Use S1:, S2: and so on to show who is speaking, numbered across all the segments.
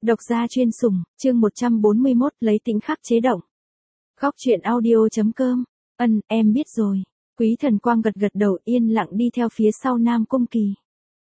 S1: Độc gia chuyên sủng, chương 141, lấy tính khắc chế động. Góc truyện audio.com. Em biết rồi. Quý Thần Quang gật gật đầu, yên lặng đi theo phía sau Nam Cung Kỳ.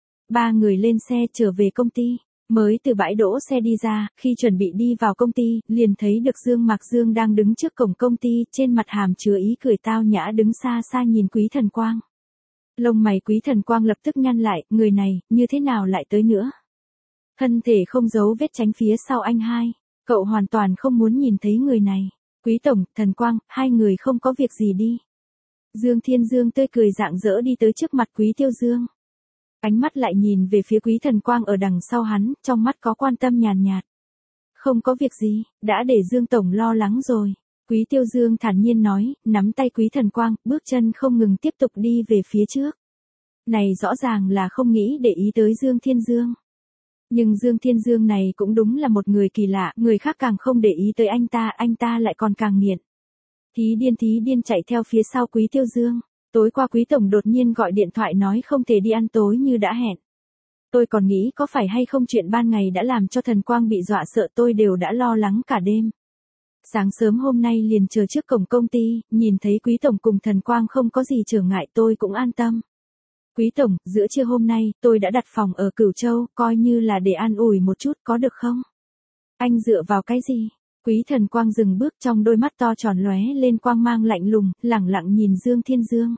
S1: Ba người lên xe trở về công ty. Mới từ bãi đỗ xe đi ra, khi chuẩn bị đi vào công ty, liền thấy được Dương Mạc Dương đang đứng trước cổng công ty, trên mặt hàm chứa ý cười tao nhã đứng xa xa nhìn Quý Thần Quang. Lông mày Quý Thần Quang lập tức nhăn lại, người này, như thế nào lại tới nữa? Thân thể không giấu vết tránh phía sau anh hai, cậu hoàn toàn không muốn nhìn thấy người này. Quý Tổng, Thần Quang, hai người không có việc gì đi. Dương Thiên Dương tươi cười rạng rỡ đi tới trước mặt Quý Tiêu Dương. Ánh mắt lại nhìn về phía Quý Thần Quang ở đằng sau hắn, trong mắt có quan tâm nhàn nhạt. Không có việc gì, đã để Dương Tổng lo lắng rồi. Quý Tiêu Dương thản nhiên nói, nắm tay Quý Thần Quang, bước chân không ngừng tiếp tục đi về phía trước. Này rõ ràng là không nghĩ để ý tới Dương Thiên Dương. Nhưng Dương Thiên Dương này cũng đúng là một người kỳ lạ, người khác càng không để ý tới anh ta lại còn càng nghiện. Thí điên chạy theo phía sau Quý Tiêu Dương. Tối qua Quý Tổng đột nhiên gọi điện thoại nói không thể đi ăn tối như đã hẹn. Tôi còn nghĩ có phải hay không chuyện ban ngày đã làm cho Thần Quang bị dọa sợ, tôi đều đã lo lắng cả đêm. Sáng sớm hôm nay liền chờ trước cổng công ty, nhìn thấy Quý Tổng cùng Thần Quang không có gì trở ngại tôi cũng an tâm. Quý Tổng, giữa trưa hôm nay, tôi đã đặt phòng ở Cửu Châu, coi như là để an ủi một chút có được không? Anh dựa vào cái gì? Quý Thần Quang dừng bước, trong đôi mắt to tròn lóe lên quang mang lạnh lùng, lẳng lặng nhìn Dương Thiên Dương.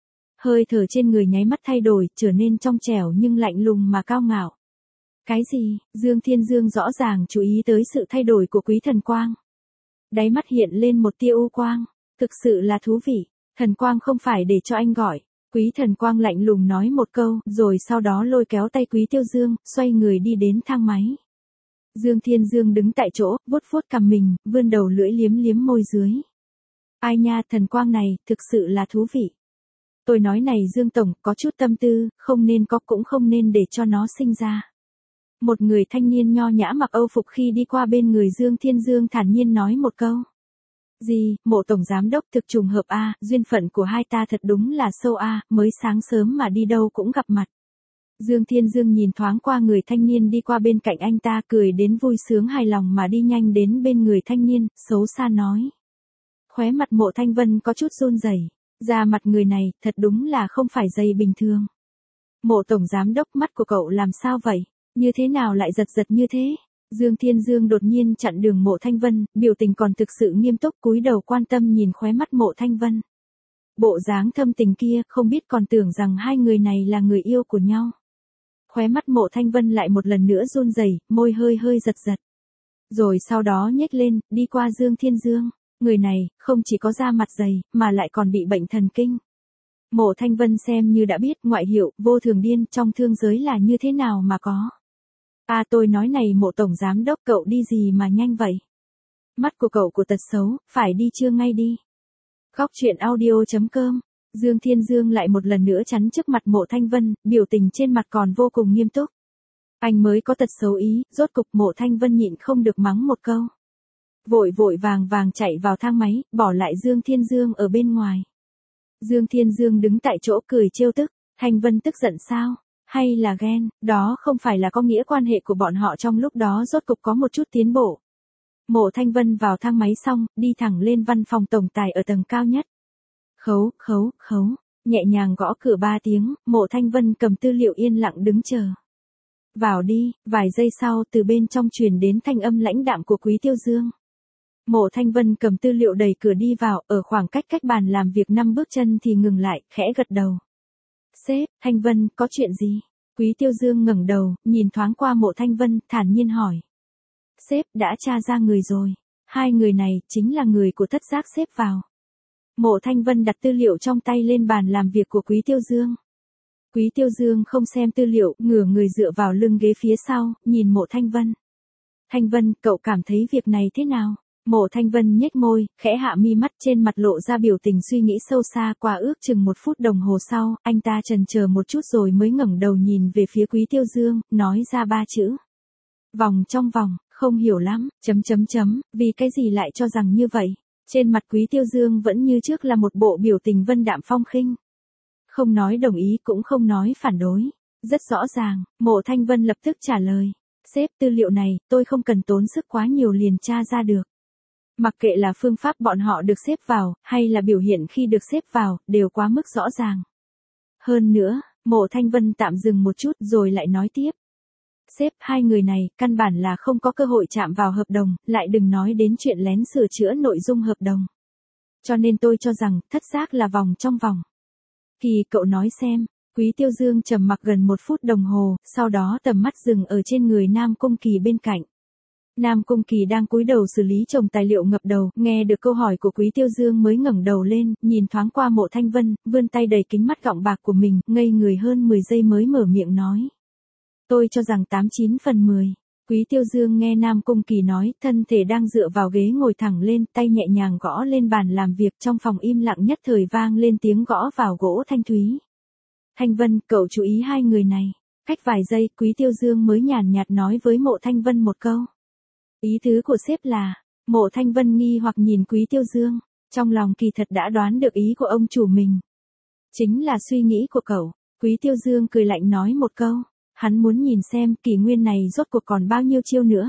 S1: Hơi thở trên người nháy mắt thay đổi, trở nên trong trẻo nhưng lạnh lùng mà cao ngạo. Cái gì? Dương Thiên Dương rõ ràng chú ý tới sự thay đổi của Quý Thần Quang. Đáy mắt hiện lên một tia u quang. Thực sự là thú vị. Thần Quang không phải để cho anh gọi. Quý Thần Quang lạnh lùng nói một câu, rồi sau đó lôi kéo tay Quý Tiêu Dương, xoay người đi đến thang máy. Dương Thiên Dương đứng tại chỗ, vuốt cằm mình, vươn đầu lưỡi liếm môi dưới. Ai nha, Thần Quang này, thực sự là thú vị. Tôi nói này Dương Tổng, có chút tâm tư, không nên có cũng không nên để cho nó sinh ra. Một người thanh niên nho nhã mặc Âu phục khi đi qua bên người Dương Thiên Dương thản nhiên nói một câu. Gì, Mộ Tổng Giám Đốc thực trùng hợp a, duyên phận của hai ta thật đúng là sâu a, mới sáng sớm mà đi đâu cũng gặp mặt. Dương Thiên Dương nhìn thoáng qua người thanh niên đi qua bên cạnh anh ta, cười đến vui sướng hài lòng mà đi nhanh đến bên người thanh niên, xấu xa nói. Khóe mặt Mộ Thanh Vân có chút run rẩy, da mặt người này, thật đúng là không phải dày bình thường. Mộ Tổng Giám Đốc, mắt của cậu làm sao vậy? Như thế nào lại giật như thế? Dương Thiên Dương đột nhiên chặn đường Mộ Thanh Vân, biểu tình còn thực sự nghiêm túc, cúi đầu quan tâm nhìn khóe mắt Mộ Thanh Vân. Bộ dáng thâm tình kia, không biết còn tưởng rằng hai người này là người yêu của nhau. Khóe mắt Mộ Thanh Vân lại một lần nữa run rẩy, môi hơi giật. Rồi sau đó nhếch lên, đi qua Dương Thiên Dương. Người này, không chỉ có da mặt dày, mà lại còn bị bệnh thần kinh. Mộ Thanh Vân xem như đã biết ngoại hiệu, vô thường điên trong thương giới là như thế nào mà có. Tôi nói này Mộ Tổng Giám Đốc, cậu đi gì mà nhanh vậy? Mắt của cậu của tật xấu, phải đi chưa ngay đi. Góc truyện audio.com. Dương Thiên Dương lại một lần nữa chắn trước mặt Mộ Thanh Vân, biểu tình trên mặt còn vô cùng nghiêm túc. Anh mới có tật xấu ý, rốt cục Mộ Thanh Vân nhịn không được mắng một câu. Vội vàng chạy vào thang máy, bỏ lại Dương Thiên Dương ở bên ngoài. Dương Thiên Dương đứng tại chỗ cười trêu tức, Thanh Vân tức giận sao? Hay là ghen? Đó không phải là có nghĩa quan hệ của bọn họ trong lúc đó rốt cục có một chút tiến bộ. Mộ Thanh Vân vào thang máy xong, đi thẳng lên văn phòng tổng tài ở tầng cao nhất. Khấu, nhẹ nhàng gõ cửa 3 tiếng, Mộ Thanh Vân cầm tư liệu yên lặng đứng chờ. Vào đi, vài giây sau từ bên trong truyền đến thanh âm lãnh đạm của Quý Tiêu Dương. Mộ Thanh Vân cầm tư liệu đẩy cửa đi vào, ở khoảng cách bàn làm việc 5 bước chân thì ngừng lại, khẽ gật đầu. Sếp, Thanh Vân, có chuyện gì? Quý Tiêu Dương ngẩng đầu, nhìn thoáng qua Mộ Thanh Vân, thản nhiên hỏi. Sếp, đã tra ra người rồi. Hai người này, chính là người của thất giác xếp vào. Mộ Thanh Vân đặt tư liệu trong tay lên bàn làm việc của Quý Tiêu Dương. Quý Tiêu Dương không xem tư liệu, ngửa người dựa vào lưng ghế phía sau, nhìn Mộ Thanh Vân. Thanh Vân, cậu cảm thấy việc này thế nào? Mộ Thanh Vân nhếch môi, khẽ hạ mi mắt, trên mặt lộ ra biểu tình suy nghĩ sâu xa. Qua ước chừng 1 phút đồng hồ sau, anh ta chần chờ một chút rồi mới ngẩng đầu nhìn về phía Quý Tiêu Dương, nói ra 3 chữ. Vòng trong vòng, không hiểu lắm, ... vì cái gì lại cho rằng như vậy? Trên mặt Quý Tiêu Dương vẫn như trước là một bộ biểu tình vân đạm phong khinh. Không nói đồng ý cũng không nói phản đối. Rất rõ ràng, Mộ Thanh Vân lập tức trả lời. Sếp, tư liệu này, tôi không cần tốn sức quá nhiều liền tra ra được. Mặc kệ là phương pháp bọn họ được xếp vào, hay là biểu hiện khi được xếp vào, đều quá mức rõ ràng. Hơn nữa, Mộ Thanh Vân tạm dừng một chút rồi lại nói tiếp. Sếp, hai người này, căn bản là không có cơ hội chạm vào hợp đồng, lại đừng nói đến chuyện lén sửa chữa nội dung hợp đồng. Cho nên tôi cho rằng, thất giác là vòng trong vòng. Kỳ, cậu nói xem. Quý Tiêu Dương trầm mặc gần 1 phút đồng hồ, sau đó tầm mắt dừng ở trên người Nam Cung Kỳ bên cạnh. Nam Cung Kỳ đang cúi đầu xử lý chồng tài liệu ngập đầu, nghe được câu hỏi của Quý Tiêu Dương mới ngẩng đầu lên, nhìn thoáng qua Mộ Thanh Vân, vươn tay đầy kính mắt gọng bạc của mình, ngây người hơn 10 giây mới mở miệng nói. Tôi cho rằng 89 phần 10. Quý Tiêu Dương nghe Nam Cung Kỳ nói, thân thể đang dựa vào ghế ngồi thẳng lên, tay nhẹ nhàng gõ lên bàn làm việc, trong phòng im lặng nhất thời vang lên tiếng gõ vào gỗ thanh thúy. Thanh Vân, cậu chú ý hai người này. Cách vài giây, Quý Tiêu Dương mới nhàn nhạt nói với Mộ Thanh Vân một câu. Ý tứ của sếp là, Mộ Thanh Vân nghi hoặc nhìn Quý Tiêu Dương, trong lòng kỳ thật đã đoán được ý của ông chủ mình. Chính là suy nghĩ của cậu. Quý Tiêu Dương cười lạnh nói một câu, hắn muốn nhìn xem kỷ nguyên này rốt cuộc còn bao nhiêu chiêu nữa.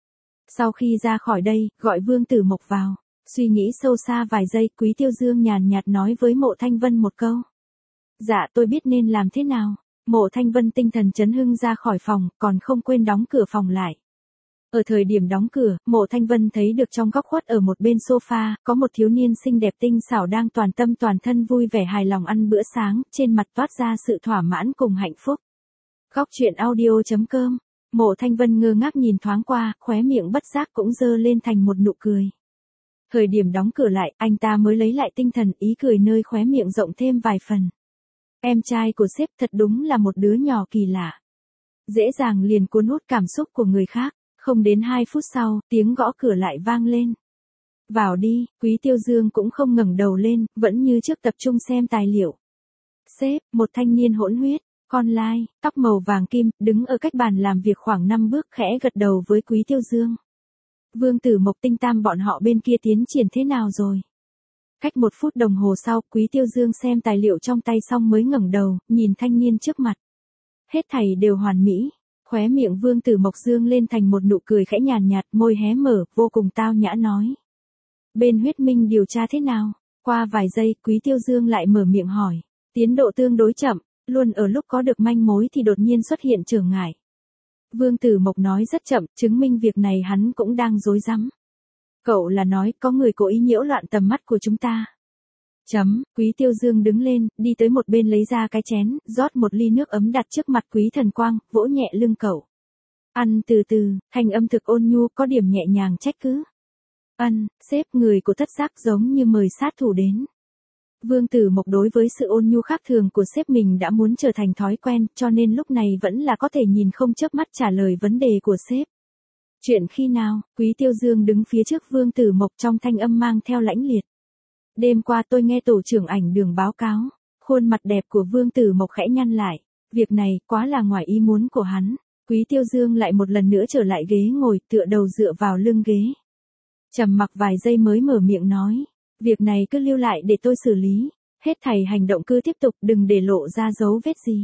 S1: Sau khi ra khỏi đây, gọi Vương Tử Mộc vào, suy nghĩ sâu xa vài giây, Quý Tiêu Dương nhàn nhạt nói với Mộ Thanh Vân một câu. Dạ, tôi biết nên làm thế nào. Mộ Thanh Vân tinh thần chấn hưng ra khỏi phòng, còn không quên đóng cửa phòng lại. Ở thời điểm đóng cửa, Mộ Thanh Vân thấy được trong góc khuất ở một bên sofa, có một thiếu niên xinh đẹp tinh xảo đang toàn tâm toàn thân vui vẻ hài lòng ăn bữa sáng, trên mặt toát ra sự thỏa mãn cùng hạnh phúc. Góc truyện audio.com. Mộ Thanh Vân ngơ ngác nhìn thoáng qua, khóe miệng bất giác cũng dơ lên thành một nụ cười. Thời điểm đóng cửa lại, anh ta mới lấy lại tinh thần, ý cười nơi khóe miệng rộng thêm vài phần. Em trai của sếp thật đúng là một đứa nhỏ kỳ lạ. Dễ dàng liền cuốn hút cảm xúc của người khác. Không đến 2 phút sau, tiếng gõ cửa lại vang lên. Vào đi, Quý Tiêu Dương cũng không ngẩng đầu lên, vẫn như trước tập trung xem tài liệu. Sếp, một thanh niên hỗn huyết, con lai, tóc màu vàng kim, đứng ở cách bàn làm việc khoảng 5 bước khẽ gật đầu với Quý Tiêu Dương. Vương Tử Mộc Tinh Tam bọn họ bên kia tiến triển thế nào rồi? Cách 1 phút đồng hồ sau, Quý Tiêu Dương xem tài liệu trong tay xong mới ngẩng đầu, nhìn thanh niên trước mặt. Hết thảy đều hoàn mỹ. Khóe miệng Vương Tử Mộc dương lên thành một nụ cười khẽ nhàn nhạt, môi hé mở, vô cùng tao nhã nói. Bên Huyết Minh điều tra thế nào? Qua vài giây, Quý Tiêu Dương lại mở miệng hỏi. Tiến độ tương đối chậm, luôn ở lúc có được manh mối thì đột nhiên xuất hiện trở ngại. Vương Tử Mộc nói rất chậm, chứng minh việc này hắn cũng đang rối rắm. Cậu là nói có người cố ý nhiễu loạn tầm mắt của chúng ta. Quý Tiêu Dương đứng lên, đi tới một bên lấy ra cái chén, rót một ly nước ấm đặt trước mặt Quý Thần Quang, vỗ nhẹ lưng cậu. Ăn từ từ, thanh âm thực ôn nhu, có điểm nhẹ nhàng trách cứ. Sếp, người của thất giác giống như mời sát thủ đến. Vương Tử Mộc đối với sự ôn nhu khác thường của sếp mình đã muốn trở thành thói quen, cho nên lúc này vẫn là có thể nhìn không chớp mắt trả lời vấn đề của sếp. Chuyện khi nào? Quý Tiêu Dương đứng phía trước Vương Tử Mộc trong thanh âm mang theo lãnh liệt. Đêm qua tôi nghe tổ trưởng ảnh đường báo cáo, khuôn mặt đẹp của Vương Tử Mộc khẽ nhăn lại, việc này quá là ngoài ý muốn của hắn. Quý Tiêu Dương lại một lần nữa trở lại ghế ngồi, tựa đầu dựa vào lưng ghế. Trầm mặc vài giây mới mở miệng nói, việc này cứ lưu lại để tôi xử lý, hết thảy hành động cứ tiếp tục, đừng để lộ ra dấu vết gì.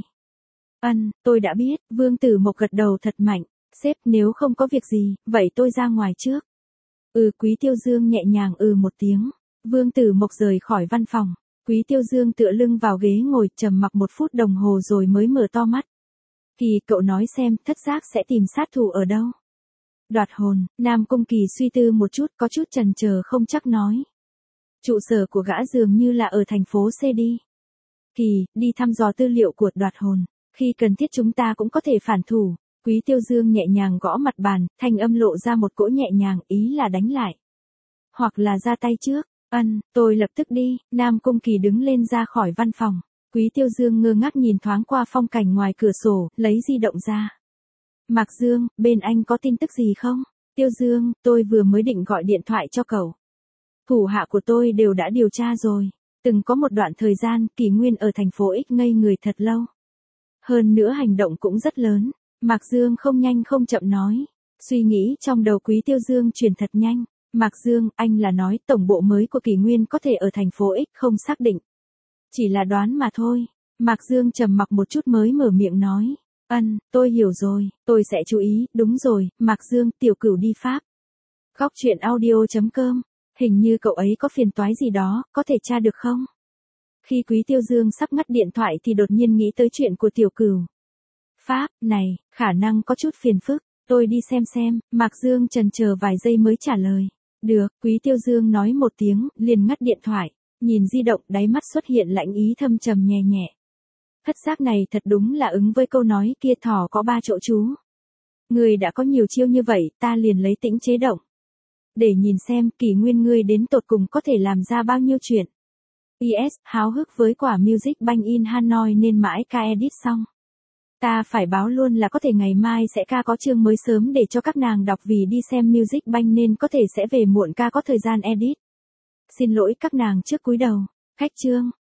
S1: Tôi đã biết. Vương Tử Mộc gật đầu thật mạnh, sếp, nếu không có việc gì, vậy tôi ra ngoài trước. Quý Tiêu Dương nhẹ nhàng một tiếng. Vương Tử Mộc rời khỏi văn phòng. Quý Tiêu Dương tựa lưng vào ghế ngồi, trầm mặc 1 phút đồng hồ rồi mới mở to mắt. Kỳ, cậu nói xem, thất giác sẽ tìm sát thủ ở đâu? Đoạt hồn. Nam Cung Kỳ suy tư một chút, có chút chần chờ không chắc nói. Trụ sở của gã dường như là ở thành phố C đi. Kỳ, đi thăm dò tư liệu của đoạt hồn. Khi cần thiết chúng ta cũng có thể phản thủ. Quý Tiêu Dương nhẹ nhàng gõ mặt bàn, thanh âm lộ ra một cỗ nhẹ nhàng, ý là đánh lại. Hoặc là ra tay trước. Tôi lập tức đi. Nam Cung Kỳ đứng lên ra khỏi văn phòng. Quý Tiêu Dương ngơ ngác nhìn thoáng qua phong cảnh ngoài cửa sổ, lấy di động ra. Mạc Dương, bên anh có tin tức gì không? Tiêu Dương, tôi vừa mới định gọi điện thoại cho cậu. Thủ hạ của tôi đều đã điều tra rồi. Từng có một đoạn thời gian, Kỳ Nguyên ở thành phố X ngây người thật lâu. Hơn nữa hành động cũng rất lớn. Mạc Dương không nhanh không chậm nói. Suy nghĩ trong đầu Quý Tiêu Dương chuyển thật nhanh. Mạc Dương, anh là nói tổng bộ mới của Kỳ Nguyên có thể ở thành phố X, không xác định. Chỉ là đoán mà thôi. Mạc Dương trầm mặc một chút mới mở miệng nói. Tôi hiểu rồi, tôi sẽ chú ý, đúng rồi, Mạc Dương, Tiểu Cửu đi Pháp. Góc truyện audio.com, hình như cậu ấy có phiền toái gì đó, có thể tra được không? Khi Quý Tiêu Dương sắp ngắt điện thoại thì đột nhiên nghĩ tới chuyện của Tiểu Cửu. Pháp, này, khả năng có chút phiền phức, tôi đi xem, Mạc Dương chần chờ vài giây mới trả lời. Được, Quý Tiêu Dương nói một tiếng, liền ngắt điện thoại, nhìn di động đáy mắt xuất hiện lạnh ý thâm trầm nhẹ nhẹ. Thất giác này thật đúng là ứng với câu nói kia thỏ có ba chỗ trú. Người đã có nhiều chiêu như vậy, ta liền lấy tĩnh chế động. Để nhìn xem Kỷ Nguyên ngươi đến tột cùng có thể làm ra bao nhiêu chuyện. PS, háo hức với quả Music Bank in Hanoi nên mãi ca edit xong. Ta phải báo luôn là có thể ngày mai sẽ ca có chương mới sớm để cho các nàng đọc vì đi xem Music Bank nên có thể sẽ về muộn ca có thời gian edit. Xin lỗi các nàng trước cúi đầu. Khách chương.